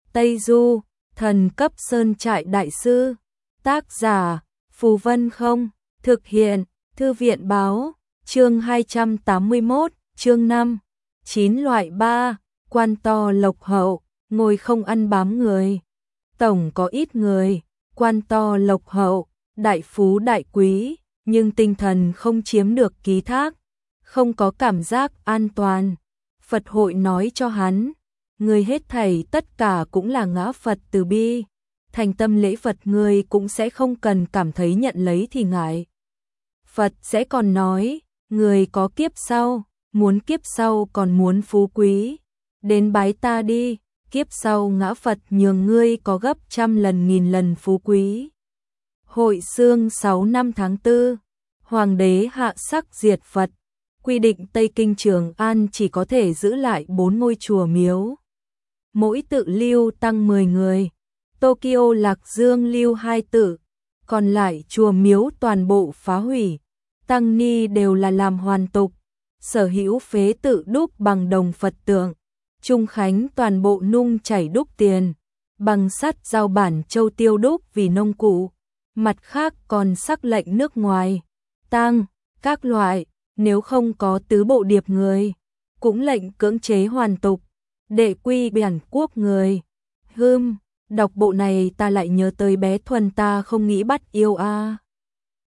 Tây Du, thần cấp sơn trại đại sư. Tác giả, Phù Vân Không. Thực hiện, Thư viện báo. Chương 281, chương 5. 9 loại 3, quan to lộc hậu, ngồi không ăn bám người. Tổng có ít người, quan to lộc hậu, đại phú đại quý, nhưng tinh thần không chiếm được ký thác, không có cảm giác an toàn. Phật hội nói cho hắn, người hết thảy tất cả cũng là ngã Phật từ bi, thành tâm lễ Phật người cũng sẽ không cần cảm thấy nhận lấy thì ngại. Phật sẽ còn nói, người có kiếp sau, muốn kiếp sau còn muốn phú quý, đến bái ta đi, kiếp sau ngã Phật nhường ngươi có gấp trăm lần nghìn lần phú quý. Hội xương 6 năm tháng 4, Hoàng đế hạ sắc diệt Phật, quy định Tây Kinh Trường An chỉ có thể giữ lại 4 ngôi chùa miếu. Mỗi tự lưu tăng 10 người, Tokyo Lạc Dương lưu 2 tự, còn lại chùa miếu toàn bộ phá hủy, tăng ni đều là làm hoàn tục, sở hữu phế tự đúc bằng đồng Phật tượng, Trung Khánh toàn bộ nung chảy đúc tiền, bằng sắt giao bản châu tiêu đúc vì nông cụ, mặt khác còn sắc lệnh nước ngoài, tang, các loại, nếu không có tứ bộ điệp người, cũng lệnh cưỡng chế hoàn tục, đệ quy biển quốc người. Đọc bộ này ta lại nhớ tới bé Thuần ta không nghĩ bắt yêu a.